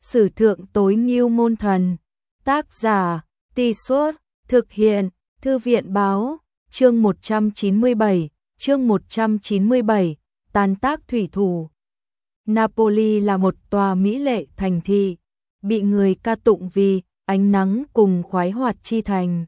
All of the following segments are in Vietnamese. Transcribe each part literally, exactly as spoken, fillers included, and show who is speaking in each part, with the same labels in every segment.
Speaker 1: Sử thượng tối ngưu môn thần. Tác giả, Tì Suốt, thực hiện, Thư viện báo, chương một trăm chín mươi bảy, chương một trăm chín mươi bảy, tàn tác thủy thủ. Napoli là một tòa mỹ lệ thành thị, bị người ca tụng vì ánh nắng cùng khoái hoạt chi thành.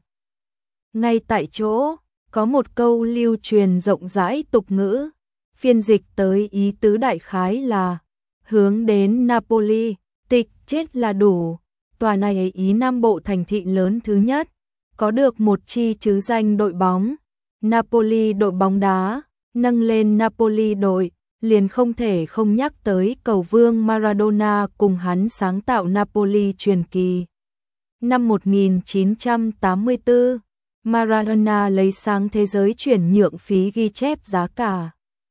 Speaker 1: Ngay tại chỗ, có một câu lưu truyền rộng rãi tục ngữ, phiên dịch tới ý tứ đại khái là hướng đến Napoli, tịch chết là đủ. Tòa này ấy ý Nam Bộ thành thị lớn thứ nhất, có được một chi chứ danh đội bóng, Napoli đội bóng đá, nâng lên Napoli đội, liền không thể không nhắc tới cầu vương Maradona cùng hắn sáng tạo Napoli truyền kỳ. Năm một nghìn chín trăm tám mươi tư, Maradona lấy sáng thế giới chuyển nhượng phí ghi chép giá cả.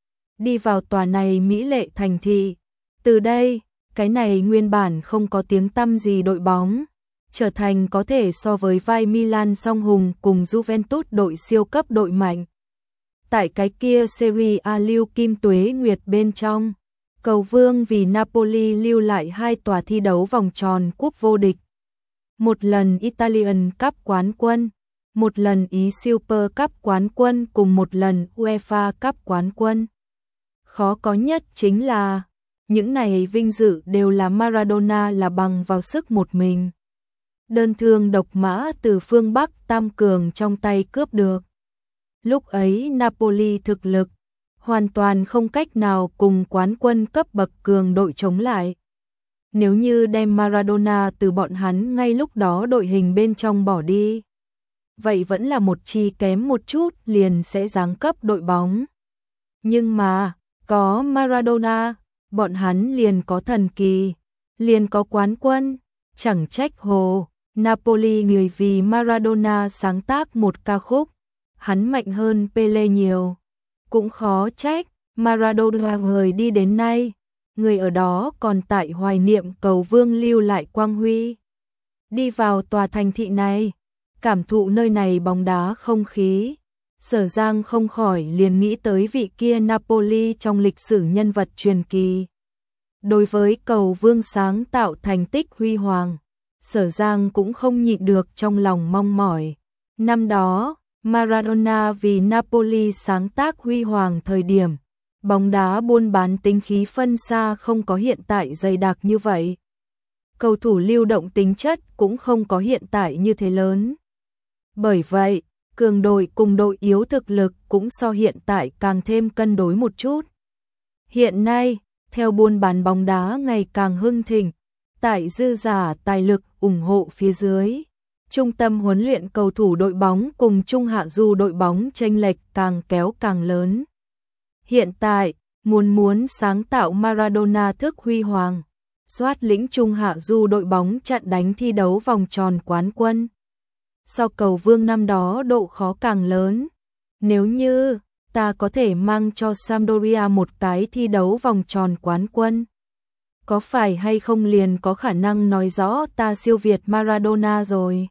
Speaker 1: Đi vào tòa này mỹ lệ thành thị, từ đây, cái này nguyên bản không có tiếng tăm gì đội bóng, trở thành có thể so với vai Milan song hùng cùng Juventus đội siêu cấp đội mạnh. Tại cái kia Serie A lưu kim tuế nguyệt bên trong, cầu vương vì Napoli lưu lại hai tòa thi đấu vòng tròn cúp vô địch. Một lần Italian Cup quán quân, một lần Ý Super Cup quán quân cùng một lần UEFA Cup quán quân. Khó có nhất chính là, những này vinh dự đều là Maradona là bằng vào sức một mình. Đơn thương độc mã từ phương Bắc Tam Cường trong tay cướp được. Lúc ấy Napoli thực lực hoàn toàn không cách nào cùng quán quân cấp bậc cường đội chống lại. Nếu như đem Maradona từ bọn hắn ngay lúc đó đội hình bên trong bỏ đi, vậy vẫn là một chi kém một chút liền sẽ giáng cấp đội bóng. Nhưng mà, có Maradona, bọn hắn liền có thần kỳ, liền có quán quân, chẳng trách hồ, Napoli người vì Maradona sáng tác một ca khúc, hắn mạnh hơn Pele nhiều. Cũng khó trách, Maradona người đi đến nay, người ở đó còn tại hoài niệm cầu vương lưu lại quang huy. Đi vào tòa thành thị này, cảm thụ nơi này bóng đá không khí, Sở Giang không khỏi liền nghĩ tới vị kia Napoli trong lịch sử nhân vật truyền kỳ. Đối với cầu vương sáng tạo thành tích huy hoàng, Sở Giang cũng không nhịn được trong lòng mong mỏi. Năm đó, Maradona vì Napoli sáng tác huy hoàng thời điểm, bóng đá buôn bán tính khí phân xa không có hiện tại dày đặc như vậy. Cầu thủ lưu động tính chất cũng không có hiện tại như thế lớn. Bởi vậy, cường đội cùng đội yếu thực lực cũng so hiện tại càng thêm cân đối một chút. Hiện nay, theo buôn bán bóng đá ngày càng hưng thịnh, tại dư giả tài lực ủng hộ phía dưới, trung tâm huấn luyện cầu thủ đội bóng cùng trung hạ du đội bóng chênh lệch càng kéo càng lớn. Hiện tại, muốn muốn sáng tạo Maradona thức huy hoàng, soát lĩnh trung hạ du đội bóng chặn đánh thi đấu vòng tròn quán quân. So cầu vương năm đó độ khó càng lớn. Nếu như ta có thể mang cho Sampdoria một cái thi đấu vòng tròn quán quân, có phải hay không liền có khả năng nói rõ ta siêu việt Maradona rồi.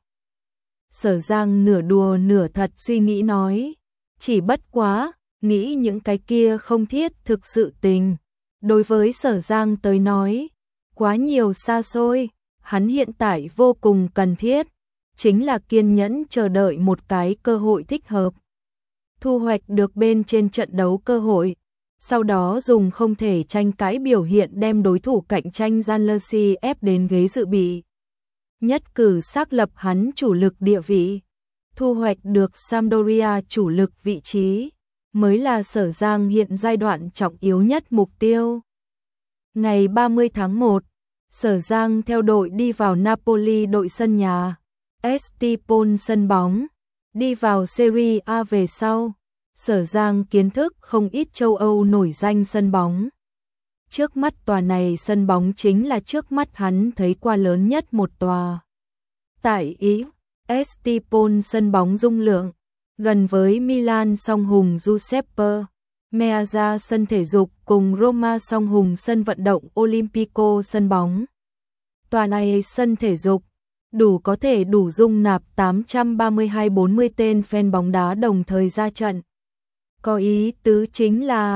Speaker 1: Sở Giang nửa đùa nửa thật suy nghĩ nói, chỉ bất quá, nghĩ những cái kia không thiết thực sự tình. Đối với Sở Giang tới nói, quá nhiều xa xôi, hắn hiện tại vô cùng cần thiết, chính là kiên nhẫn chờ đợi một cái cơ hội thích hợp. Thu hoạch được bên trên trận đấu cơ hội, sau đó dùng không thể tranh cãi biểu hiện đem đối thủ cạnh tranh Gianluigi ép đến ghế dự bị. Nhất cử xác lập hắn chủ lực địa vị, thu hoạch được Sampdoria chủ lực vị trí, mới là Sở Giang hiện giai đoạn trọng yếu nhất mục tiêu. Ngày ba mươi tháng một, Sở Giang theo đội đi vào Napoli đội sân nhà, Estipon sân bóng, đi vào Serie A về sau, Sở Giang kiến thức không ít châu Âu nổi danh sân bóng. Trước mắt tòa này sân bóng chính là trước mắt hắn thấy qua lớn nhất một tòa. Tại Ý, Estipon sân bóng dung lượng, gần với Milan song hùng Giuseppe Meazza sân thể dục cùng Roma song hùng sân vận động Olimpico sân bóng. Tòa này sân thể dục, đủ có thể đủ dung nạp tám trăm ba mươi hai bốn mươi tên fan bóng đá đồng thời ra trận. Có ý tứ chính là,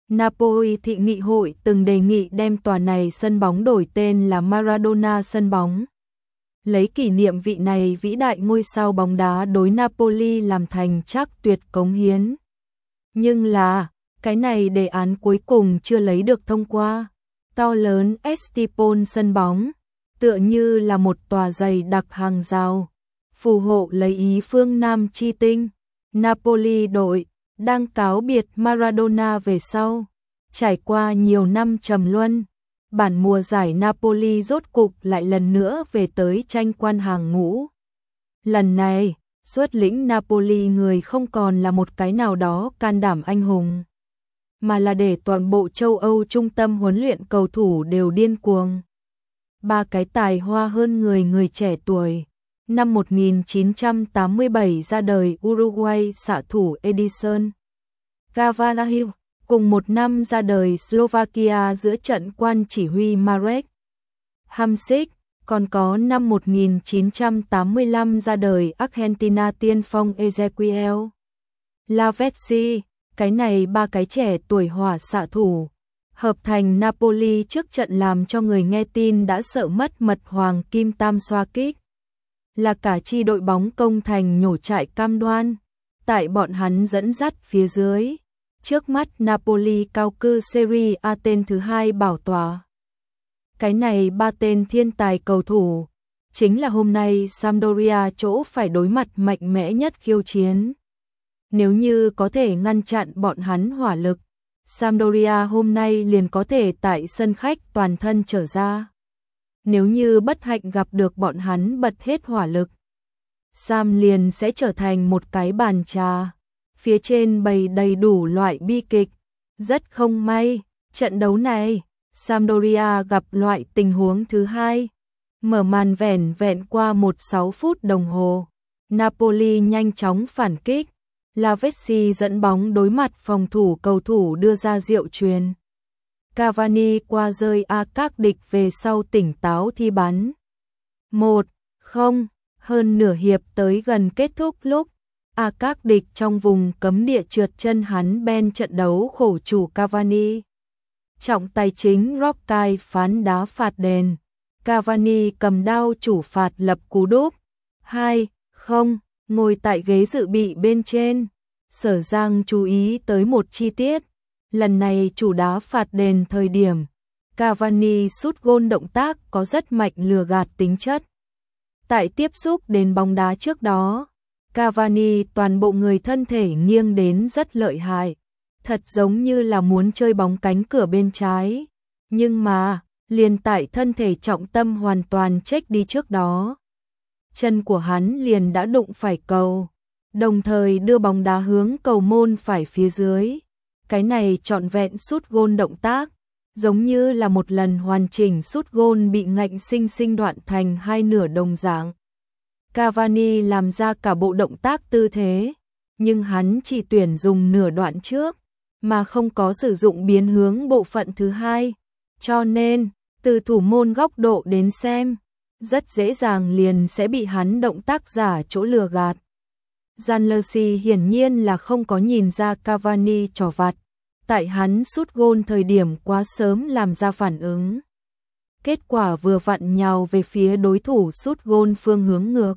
Speaker 1: Napoli thị nghị hội từng đề nghị đem tòa này sân bóng đổi tên là Maradona sân bóng. Lấy kỷ niệm vị này vĩ đại ngôi sao bóng đá đối Napoli làm thành chắc tuyệt cống hiến. Nhưng là, cái này đề án cuối cùng chưa lấy được thông qua. To lớn Estipon sân bóng, tựa như là một tòa dày đặc hàng rào, phù hộ lấy ý phương Nam chi tinh. Napoli đội đang cáo biệt Maradona về sau, trải qua nhiều năm trầm luân, bản mùa giải Napoli rốt cục lại lần nữa về tới tranh quan hàng ngũ. Lần này, xuất lĩnh Napoli người không còn là một cái nào đó can đảm anh hùng, mà là để toàn bộ châu Âu trung tâm huấn luyện cầu thủ đều điên cuồng. Ba cái tài hoa hơn người người trẻ tuổi. Năm một nghìn chín trăm tám mươi bảy ra đời Uruguay xạ thủ Edison Cavani, cùng một năm ra đời Slovakia giữa trận quan chỉ huy Marek Hamšík, còn có năm một nghìn chín trăm tám mươi lăm ra đời Argentina tiên phong Ezequiel Lavezzi. Cái này ba cái trẻ tuổi hỏa xạ thủ hợp thành Napoli trước trận làm cho người nghe tin đã sợ mất mật hoàng kim tam xoa kích. Là cả chi đội bóng công thành nhổ trại cam đoan, tại bọn hắn dẫn dắt phía dưới. Trước mắt Napoli cao cư Serie A tên thứ hai bảo tòa. Cái này ba tên thiên tài cầu thủ, chính là hôm nay Sampdoria chỗ phải đối mặt mạnh mẽ nhất khiêu chiến. Nếu như có thể ngăn chặn bọn hắn hỏa lực, Sampdoria hôm nay liền có thể tại sân khách toàn thân trở ra. Nếu như bất hạnh gặp được bọn hắn bật hết hỏa lực, Sam liền sẽ trở thành một cái bàn trà, phía trên bày đầy đủ loại bi kịch. Rất không may, trận đấu này, Sampdoria gặp loại tình huống thứ hai. Mở màn vẻn vẹn qua một mươi sáu phút đồng hồ, Napoli nhanh chóng phản kích. Lavezzi dẫn bóng đối mặt phòng thủ cầu thủ đưa ra diệu chuyền. Cavani qua rơi a các địch về sau tỉnh táo thi bắn. một không, hơn nửa hiệp tới gần kết thúc lúc a các địch trong vùng cấm địa trượt chân hắn ben trận đấu khổ chủ Cavani. Trọng tài chính Roccai phán đá phạt đền. Cavani cầm đao chủ phạt lập cú đúp. hai không, ngồi tại ghế dự bị bên trên. Sở Giang chú ý tới một chi tiết. Lần này chủ đá phạt đền thời điểm, Cavani sút gôn động tác có rất mạnh lừa gạt tính chất. Tại tiếp xúc đến bóng đá trước đó, Cavani toàn bộ người thân thể nghiêng đến rất lợi hại, thật giống như là muốn chơi bóng cánh cửa bên trái. Nhưng mà, liền tại thân thể trọng tâm hoàn toàn check đi trước đó, chân của hắn liền đã đụng phải cầu, đồng thời đưa bóng đá hướng cầu môn phải phía dưới. Cái này trọn vẹn sút gôn động tác, giống như là một lần hoàn chỉnh sút gôn bị ngạnh sinh sinh đoạn thành hai nửa đồng dạng. Cavani làm ra cả bộ động tác tư thế, nhưng hắn chỉ tuyển dùng nửa đoạn trước, mà không có sử dụng biến hướng bộ phận thứ hai. Cho nên, từ thủ môn góc độ đến xem, rất dễ dàng liền sẽ bị hắn động tác giả chỗ lừa gạt. Gianluigi hiển nhiên là không có nhìn ra Cavani trò vặt, tại hắn sút gôn thời điểm quá sớm làm ra phản ứng. Kết quả vừa vặn nhào về phía đối thủ sút gôn phương hướng ngược.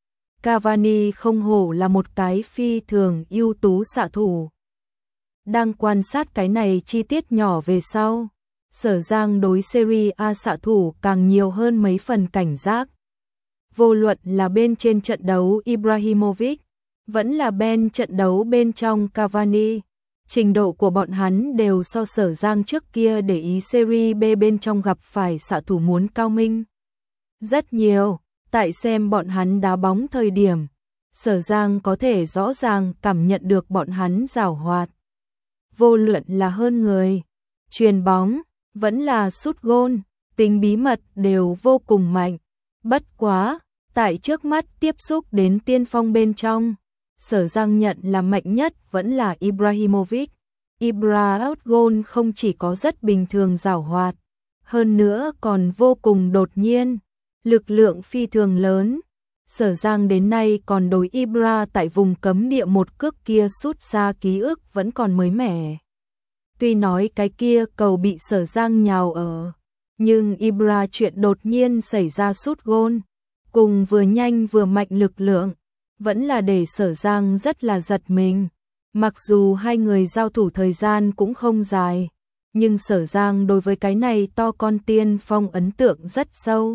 Speaker 1: Cavani không hổ là một cái phi thường ưu tú xạ thủ. Đang quan sát cái này chi tiết nhỏ về sau, Sở Giang đối Serie A xạ thủ càng nhiều hơn mấy phần cảnh giác. Vô luận là bên trên trận đấu Ibrahimovic, vẫn là bên trận đấu bên trong Cavani, trình độ của bọn hắn đều so Sở Giang trước kia để ý Serie B bên trong gặp phải xạ thủ muốn cao minh rất nhiều. Tại xem bọn hắn đá bóng thời điểm, Sở Giang có thể rõ ràng cảm nhận được bọn hắn giàu hoạt. Vô luận là hơn người, chuyền bóng, vẫn là sút gôn, tính bí mật đều vô cùng mạnh. Bất quá, tại trước mắt tiếp xúc đến tiên phong bên trong, Sở Giang nhận là mạnh nhất vẫn là Ibrahimovic. Ibra gôn không chỉ có rất bình thường giàu hoạt, hơn nữa còn vô cùng đột nhiên, lực lượng phi thường lớn. Sở Giang đến nay còn đối Ibra tại vùng cấm địa một cước kia sút xa ký ức vẫn còn mới mẻ. Tuy nói cái kia cầu bị Sở Giang nhào ở, nhưng Ibra chuyện đột nhiên xảy ra sút gôn, cùng vừa nhanh vừa mạnh lực lượng, vẫn là để Sở Giang rất là giật mình. Mặc dù hai người giao thủ thời gian cũng không dài, nhưng Sở Giang đối với cái này to con tiên phong ấn tượng rất sâu.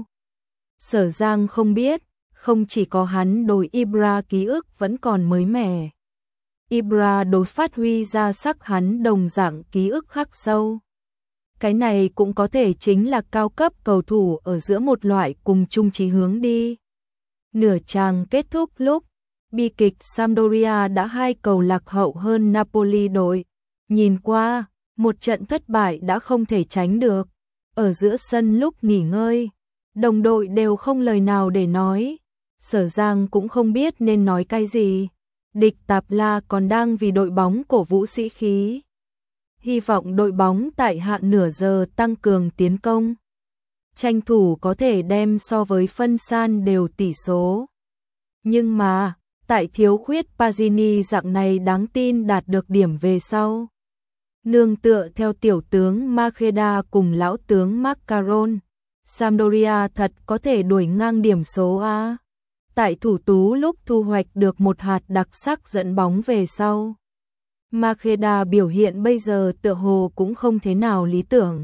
Speaker 1: Sở Giang không biết, không chỉ có hắn đối Ibra ký ức vẫn còn mới mẻ. Ibra đối phát huy ra sắc hắn đồng dạng ký ức khắc sâu. Cái này cũng có thể chính là cao cấp cầu thủ ở giữa một loại cùng chung chí hướng đi. Nửa chàng kết thúc lúc bi kịch Sampdoria đã hai cầu lạc hậu hơn Napoli đội. Nhìn qua, một trận thất bại đã không thể tránh được. Ở giữa sân lúc nghỉ ngơi, đồng đội đều không lời nào để nói. Sở Giang cũng không biết nên nói cái gì. Địch Tạp La còn đang vì đội bóng cổ vũ sĩ khí. Hy vọng đội bóng tại hạ nửa giờ tăng cường tiến công. Tranh thủ có thể đem so với phân san đều tỷ số. Nhưng mà, tại thiếu khuyết Pazzini dạng này đáng tin đạt được điểm về sau. Nương tựa theo tiểu tướng Macheda cùng lão tướng Maccaron, Sampdoria thật có thể đuổi ngang điểm số A. Tại thủ tú lúc thu hoạch được một hạt đặc sắc dẫn bóng về sau. Macheda biểu hiện bây giờ tựa hồ cũng không thế nào lý tưởng.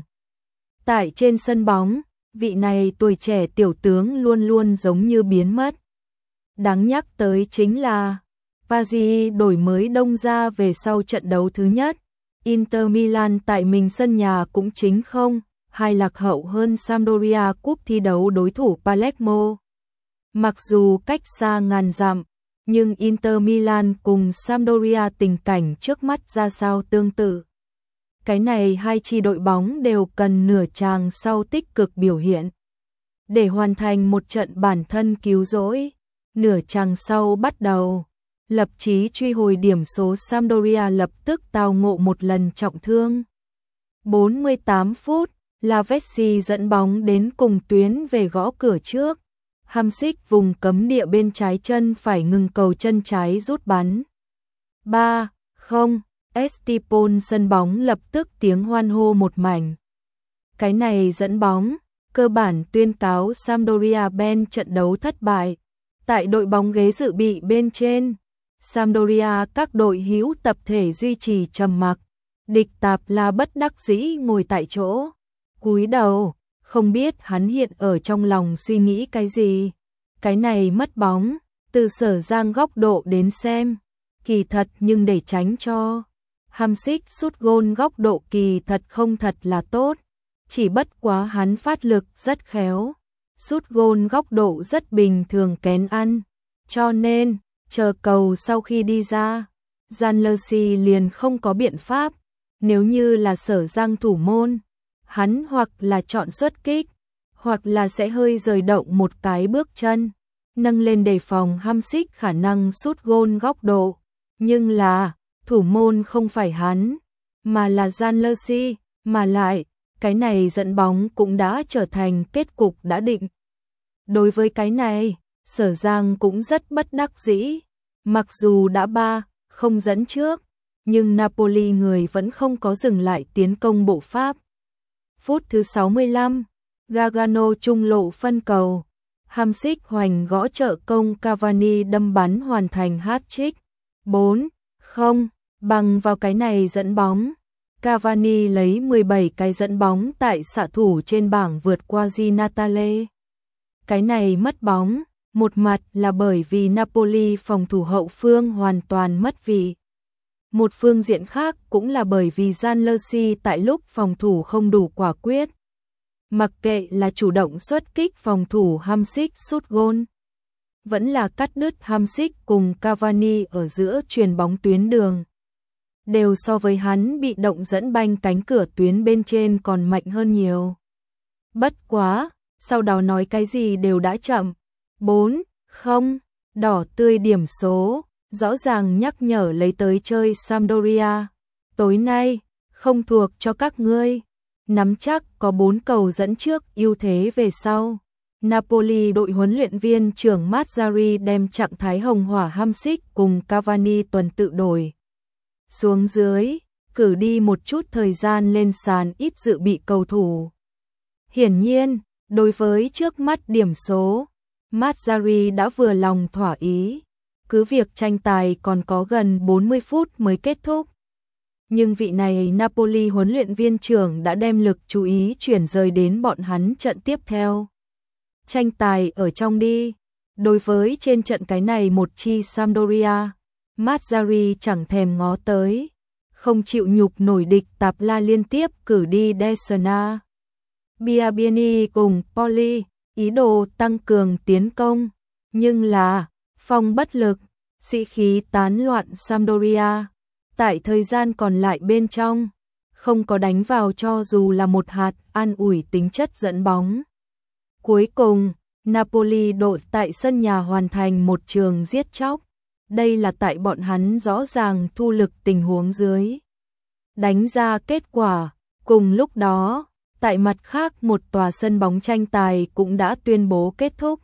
Speaker 1: Tại trên sân bóng, vị này tuổi trẻ tiểu tướng luôn luôn giống như biến mất. Đáng nhắc tới chính là Pazzi đổi mới đông ra về sau trận đấu thứ nhất. Inter Milan tại mình sân nhà cũng chính không, hai lạc hậu hơn Sampdoria cúp thi đấu đối thủ Palermo. Mặc dù cách xa ngàn dặm, nhưng Inter Milan cùng Sampdoria tình cảnh trước mắt ra sao tương tự. Cái này hai chi đội bóng đều cần nửa chàng sau tích cực biểu hiện để hoàn thành một trận bản thân cứu rỗi. Nửa chàng sau bắt đầu, lập chí truy hồi điểm số Sampdoria lập tức tao ngộ một lần trọng thương. bốn mươi tám phút, Lavezzi dẫn bóng đến cùng tuyến về gõ cửa trước. Hamsik vùng cấm địa bên trái chân phải ngừng cầu chân trái rút bắn. ba không, Estipon sân bóng lập tức tiếng hoan hô một mảnh. Cái này dẫn bóng, cơ bản tuyên cáo Sampdoria bên trận đấu thất bại. Tại đội bóng ghế dự bị bên trên, Sampdoria các đội hữu tập thể duy trì trầm mặc. Địch Tạp La bất đắc dĩ ngồi tại chỗ, cúi đầu, không biết hắn hiện ở trong lòng suy nghĩ cái gì. Cái này mất bóng, từ Sở Giang góc độ đến xem, kỳ thật nhưng để tránh cho Hamsik sút gôn góc độ kỳ thật không thật là tốt, chỉ bất quá hắn phát lực rất khéo. Sút gôn góc độ rất bình thường kén ăn, cho nên, chờ cầu sau khi đi ra, Zanlersi liền không có biện pháp. Nếu như là Sở Giang thủ môn, hắn hoặc là chọn xuất kích, hoặc là sẽ hơi rời động một cái bước chân, nâng lên đề phòng Hamsik khả năng sút gôn góc độ. Nhưng là, thủ môn không phải hắn, mà là Zanlersi, mà lại, cái này dẫn bóng cũng đã trở thành kết cục đã định. Đối với cái này, Sở Giang cũng rất bất đắc dĩ. Mặc dù đã ba không dẫn trước, nhưng Napoli người vẫn không có dừng lại tiến công bộ Pháp. Phút thứ sáu mươi lăm, Gargano trung lộ phân cầu. Hamsik hoành gõ trợ công Cavani đâm bắn hoàn thành hat-trick. bốn không, bằng vào cái này dẫn bóng. Cavani lấy mười bảy cái dẫn bóng tại xạ thủ trên bảng vượt qua Di Natale. Cái này mất bóng, một mặt là bởi vì Napoli phòng thủ hậu phương hoàn toàn mất vị. Một phương diện khác cũng là bởi vì Zanlersi tại lúc phòng thủ không đủ quả quyết. Mặc kệ là chủ động xuất kích phòng thủ Hamsik sút gôn, vẫn là cắt đứt Hamsik cùng Cavani ở giữa chuyền bóng tuyến đường, đều so với hắn bị động dẫn banh cánh cửa tuyến bên trên còn mạnh hơn nhiều. Bất quá, sau đó nói cái gì đều đã chậm. bốn không, đỏ tươi điểm số, rõ ràng nhắc nhở lấy tới chơi Sampdoria. Tối nay, không thuộc cho các ngươi. Nắm chắc có bốn cầu dẫn trước ưu thế về sau. Napoli đội huấn luyện viên trưởng Mazzarri đem trạng thái hồng hỏa Hamsik cùng Cavani tuần tự đổi xuống dưới. cử đi một chút thời gian lên sàn ít dự bị cầu thủ. Hiển nhiên, đối với trước mắt điểm số, Mazzarri đã vừa lòng thỏa ý, cứ việc tranh tài còn có gần bốn mươi phút mới kết thúc. Nhưng vị này Napoli huấn luyện viên trưởng đã đem lực chú ý chuyển rời đến bọn hắn trận tiếp theo. Tranh tài ở trong đi, đối với trên trận cái này một chi Sampdoria, Mazzarri chẳng thèm ngó tới, không chịu nhục nổi địch tạp la liên tiếp cử đi Desna, Biabiani cùng Poli, ý đồ tăng cường tiến công, nhưng là phong bất lực, sĩ khí tán loạn Sampdoria. Tại thời gian còn lại bên trong, không có đánh vào cho dù là một hạt an ủi tính chất dẫn bóng. Cuối cùng, Napoli đội tại sân nhà hoàn thành một trường giết chóc. Đây là tại bọn hắn rõ ràng thu lực tình huống dưới. Đánh ra kết quả, cùng lúc đó, tại mặt khác một tòa sân bóng tranh tài cũng đã tuyên bố kết thúc.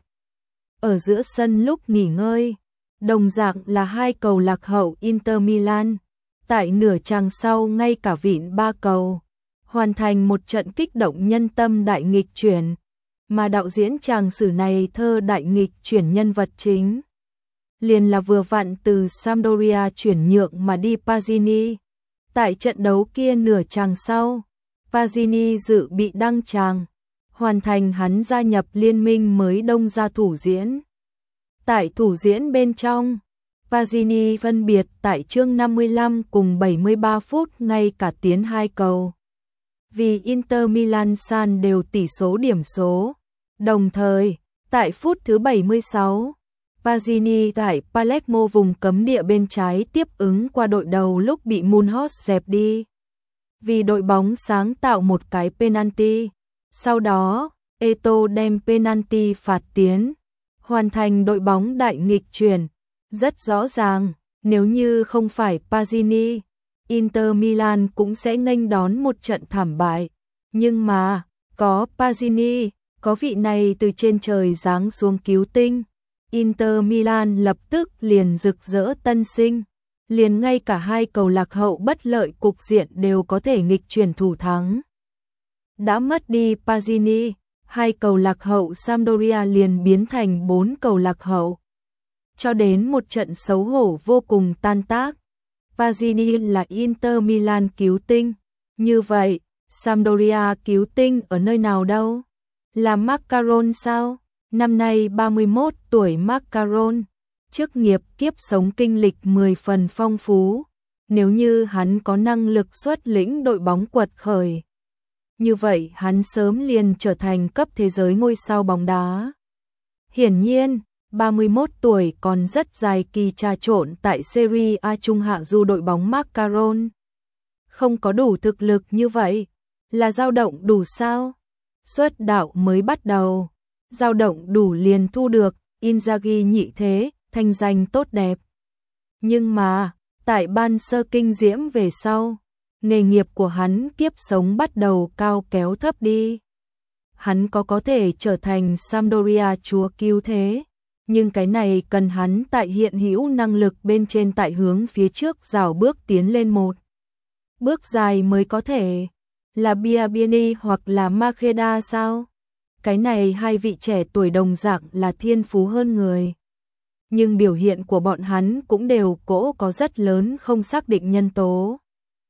Speaker 1: Ở giữa sân lúc nghỉ ngơi, đồng dạng là hai cầu lạc hậu Inter Milan. Tại nửa chàng sau ngay cả vịn ba cầu, hoàn thành một trận kích động nhân tâm đại nghịch chuyển, mà đạo diễn chàng sử này thơ đại nghịch chuyển nhân vật chính. Liền là vừa vặn từ Sampdoria chuyển nhượng mà đi Pazzini. Tại trận đấu kia nửa chàng sau, Pazzini dự bị đăng tràng, hoàn thành hắn gia nhập liên minh mới đông ra thủ diễn. Tại thủ diễn bên trong, Pazzini phân biệt tại chương năm mươi lăm cùng bảy mươi ba phút ngay cả tiến hai cầu. Vì Inter Milan san đều tỷ số điểm số. Đồng thời, tại phút thứ bảy mươi sáu, Pazzini tại Palermo vùng cấm địa bên trái tiếp ứng qua đội đầu lúc bị Munoz dẹp đi. Vì đội bóng sáng tạo một cái penalty. Sau đó, Eto'o đem penalty phạt tiến, hoàn thành đội bóng đại nghịch chuyển. Rất rõ ràng, nếu như không phải Pazzini, Inter Milan cũng sẽ nghênh đón một trận thảm bại. Nhưng mà, có Pazzini, có vị này từ trên trời giáng xuống cứu tinh, Inter Milan lập tức liền rực rỡ tân sinh, liền ngay cả hai cầu lạc hậu bất lợi cục diện đều có thể nghịch chuyển thủ thắng. Đã mất đi Pazzini, hai cầu lạc hậu Sampdoria liền biến thành bốn cầu lạc hậu. Cho đến một trận xấu hổ vô cùng tan tác. Pazzini là Inter Milan cứu tinh. Như vậy, Sampdoria cứu tinh ở nơi nào đâu? Là Maccaron sao? Năm nay ba mươi mốt tuổi Maccaron, chức nghiệp kiếp sống kinh lịch mười phần phong phú. Nếu như hắn có năng lực xuất lĩnh đội bóng quật khởi, như vậy hắn sớm liền trở thành cấp thế giới ngôi sao bóng đá. Hiển nhiên, ba mươi mốt tuổi còn rất dài kỳ trà trộn tại Serie A trung hạ du đội bóng Maccaron. Không có đủ thực lực như vậy, là dao động đủ sao? Xuất đạo mới bắt đầu, dao động đủ liền thu được Inzaghi nhị thế, thanh danh tốt đẹp. Nhưng mà, tại ban sơ kinh diễm về sau, nghề nghiệp của hắn kiếp sống bắt đầu cao kéo thấp đi. Hắn có có thể trở thành Sampdoria chúa cứu thế, nhưng cái này cần hắn tại hiện hữu năng lực bên trên tại hướng phía trước rào bước tiến lên một bước dài mới có thể. Là Biabiani hoặc là Makeda sao? Cái này hai vị trẻ tuổi đồng dạng là thiên phú hơn người. Nhưng biểu hiện của bọn hắn cũng đều cỗ có rất lớn không xác định nhân tố.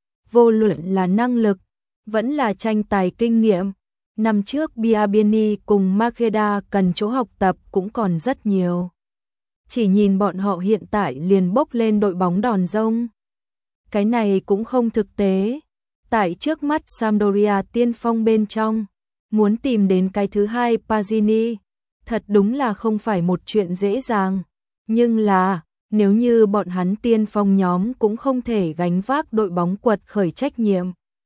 Speaker 1: Vô luận là năng lực, vẫn là tranh tài kinh nghiệm. Năm trước Biabiani cùng Makeda cần chỗ học tập cũng còn rất nhiều. Chỉ nhìn bọn họ hiện tại liền bốc lên đội bóng đòn rông. Cái này cũng không thực tế. Tại trước mắt Sampdoria tiên phong bên trong, muốn tìm đến cái thứ hai Pazzini, thật đúng là không phải một chuyện dễ dàng. Nhưng là, nếu như bọn hắn tiên phong nhóm cũng không thể gánh vác đội bóng quật khởi trách nhiệm.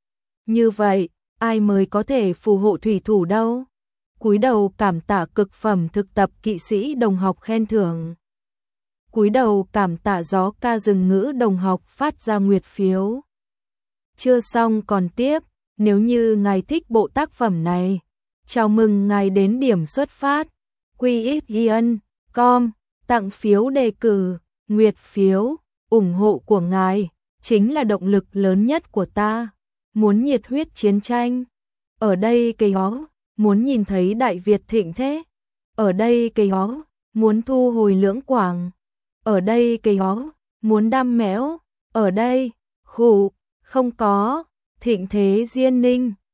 Speaker 1: Như vậy, ai mới có thể phù hộ thủy thủ đâu? Cúi đầu cảm tạ cực phẩm thực tập kỵ sĩ đồng học khen thưởng. Cúi đầu cảm tạ gió ca rừng ngữ đồng học phát ra nguyệt phiếu. Chưa xong còn tiếp, nếu như ngài thích bộ tác phẩm này, chào mừng ngài đến điểm xuất phát, quy x ian chấm com, tặng phiếu đề cử, nguyệt phiếu, ủng hộ của ngài, chính là động lực lớn nhất của ta. Muốn nhiệt huyết chiến tranh. Ở đây cây ó, muốn nhìn thấy Đại Việt thịnh thế. Ở đây cây ó, muốn thu hồi Lưỡng Quảng. Ở đây cây ó, muốn đam mẽo. Ở đây, khụ, không có, thịnh thế Diên Ninh.